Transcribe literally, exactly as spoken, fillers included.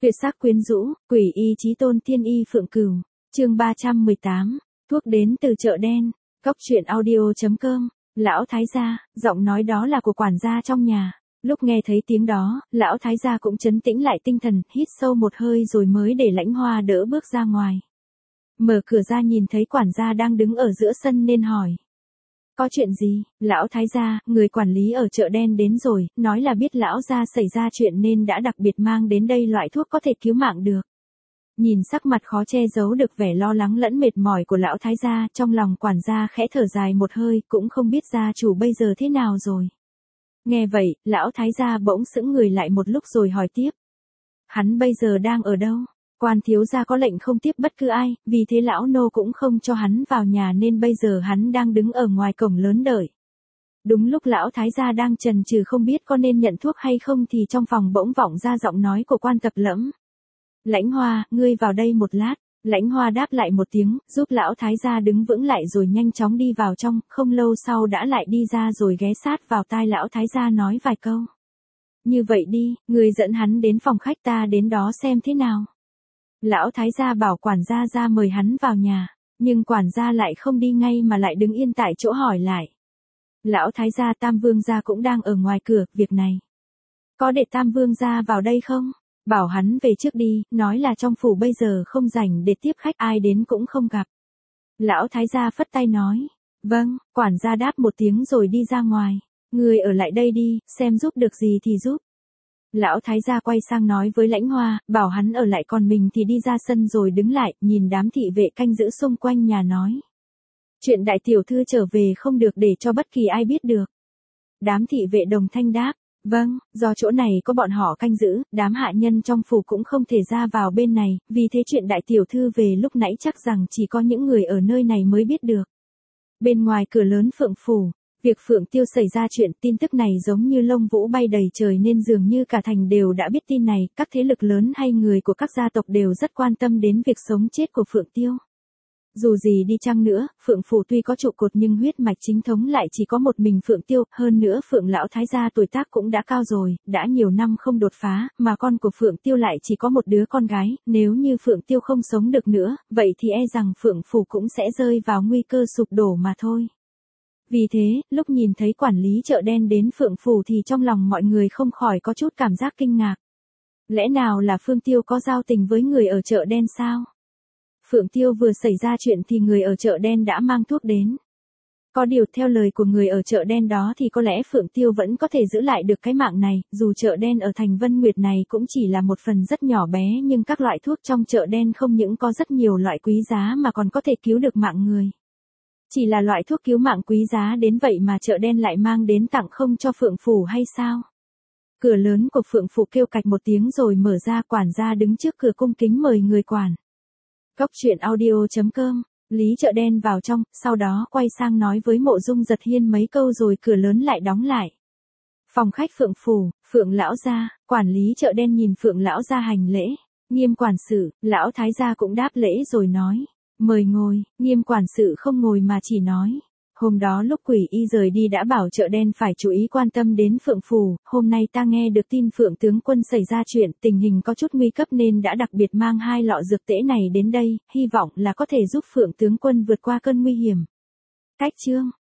Tuyệt sắc quyến rũ, quỷ y chí tôn tiên y phượng cửu. Chương ba trăm mười tám. Thuốc đến từ chợ đen. Cốc truyện audio chấm com. Lão thái gia, giọng nói đó là của quản gia trong nhà. Lúc nghe thấy tiếng đó, lão thái gia cũng trấn tĩnh lại tinh thần, hít sâu một hơi rồi mới để Lãnh Hoa đỡ bước ra ngoài. Mở cửa ra nhìn thấy quản gia đang đứng ở giữa sân nên hỏi. Có chuyện gì? Lão thái gia, người quản lý ở chợ đen đến rồi, nói là biết lão gia xảy ra chuyện nên đã đặc biệt mang đến đây loại thuốc có thể cứu mạng được. Nhìn sắc mặt khó che giấu được vẻ lo lắng lẫn mệt mỏi của lão thái gia, trong lòng quản gia khẽ thở dài một hơi, cũng không biết gia chủ bây giờ thế nào rồi. Nghe vậy, lão thái gia bỗng sững người lại một lúc rồi hỏi tiếp. Hắn bây giờ đang ở đâu? Quan thiếu gia có lệnh không tiếp bất cứ ai, vì thế lão nô cũng không cho hắn vào nhà nên bây giờ hắn đang đứng ở ngoài cổng lớn đợi. Đúng lúc lão thái gia đang chần chừ không biết có nên nhận thuốc hay không thì trong phòng bỗng vọng ra giọng nói của Quan Tập Lẫm. Lãnh Hoa, ngươi vào đây một lát. Lãnh Hoa đáp lại một tiếng, giúp lão thái gia đứng vững lại rồi nhanh chóng đi vào trong, không lâu sau đã lại đi ra rồi ghé sát vào tai lão thái gia nói vài câu. Như vậy đi, ngươi dẫn hắn đến phòng khách ta đến đó xem thế nào. Lão thái gia bảo quản gia ra mời hắn vào nhà, nhưng quản gia lại không đi ngay mà lại đứng yên tại chỗ hỏi lại. Lão thái gia Tam Vương gia cũng đang ở ngoài cửa, việc này. Có để Tam Vương gia vào đây không? Bảo hắn về trước đi, nói là trong phủ bây giờ không rảnh để tiếp khách, ai đến cũng không gặp. Lão thái gia phất tay nói. Vâng, quản gia đáp một tiếng rồi đi ra ngoài. Người ở lại đây đi, xem giúp được gì thì giúp. Lão thái gia quay sang nói với Lãnh Hoa, bảo hắn ở lại còn mình thì đi ra sân rồi đứng lại, nhìn đám thị vệ canh giữ xung quanh nhà nói. Chuyện đại tiểu thư trở về không được để cho bất kỳ ai biết được. Đám thị vệ đồng thanh đáp, vâng, do chỗ này có bọn họ canh giữ, đám hạ nhân trong phủ cũng không thể ra vào bên này, vì thế chuyện đại tiểu thư về lúc nãy chắc rằng chỉ có những người ở nơi này mới biết được. Bên ngoài cửa lớn Phượng phủ. Việc Phượng Tiêu xảy ra chuyện, tin tức này giống như lông vũ bay đầy trời nên dường như cả thành đều đã biết tin này, các thế lực lớn hay người của các gia tộc đều rất quan tâm đến việc sống chết của Phượng Tiêu. Dù gì đi chăng nữa, Phượng Phủ tuy có trụ cột nhưng huyết mạch chính thống lại chỉ có một mình Phượng Tiêu, hơn nữa Phượng Lão Thái gia tuổi tác cũng đã cao rồi, đã nhiều năm không đột phá, mà con của Phượng Tiêu lại chỉ có một đứa con gái, nếu như Phượng Tiêu không sống được nữa, vậy thì e rằng Phượng Phủ cũng sẽ rơi vào nguy cơ sụp đổ mà thôi. Vì thế, lúc nhìn thấy quản lý chợ đen đến Phượng Phủ thì trong lòng mọi người không khỏi có chút cảm giác kinh ngạc. Lẽ nào là Phương Tiêu có giao tình với người ở chợ đen sao? Phượng Tiêu vừa xảy ra chuyện thì người ở chợ đen đã mang thuốc đến. Có điều theo lời của người ở chợ đen đó thì có lẽ Phượng Tiêu vẫn có thể giữ lại được cái mạng này, dù chợ đen ở thành Vân Nguyệt này cũng chỉ là một phần rất nhỏ bé nhưng các loại thuốc trong chợ đen không những có rất nhiều loại quý giá mà còn có thể cứu được mạng người. Chỉ là loại thuốc cứu mạng quý giá đến vậy mà chợ đen lại mang đến tặng không cho Phượng Phủ hay sao? Cửa lớn của Phượng Phủ kêu cạch một tiếng rồi mở ra, quản gia đứng trước cửa cung kính mời người quản. Cốc truyện audio chấm com. Lý chợ đen vào trong, sau đó quay sang nói với Mộ Dung Giật Hiên mấy câu rồi cửa lớn lại đóng lại. Phòng khách Phượng Phủ, Phượng lão gia, quản lý chợ đen nhìn Phượng lão gia hành lễ. Nghiêm quản sự, lão thái gia cũng đáp lễ rồi nói. Mời ngồi. Nghiêm quản sự không ngồi mà chỉ nói. Hôm đó lúc quỷ y rời đi đã bảo chợ đen phải chú ý quan tâm đến Phượng Phủ, hôm nay ta nghe được tin Phượng tướng quân xảy ra chuyện, tình hình có chút nguy cấp nên đã đặc biệt mang hai lọ dược tễ này đến đây, hy vọng là có thể giúp Phượng tướng quân vượt qua cơn nguy hiểm. Cách chương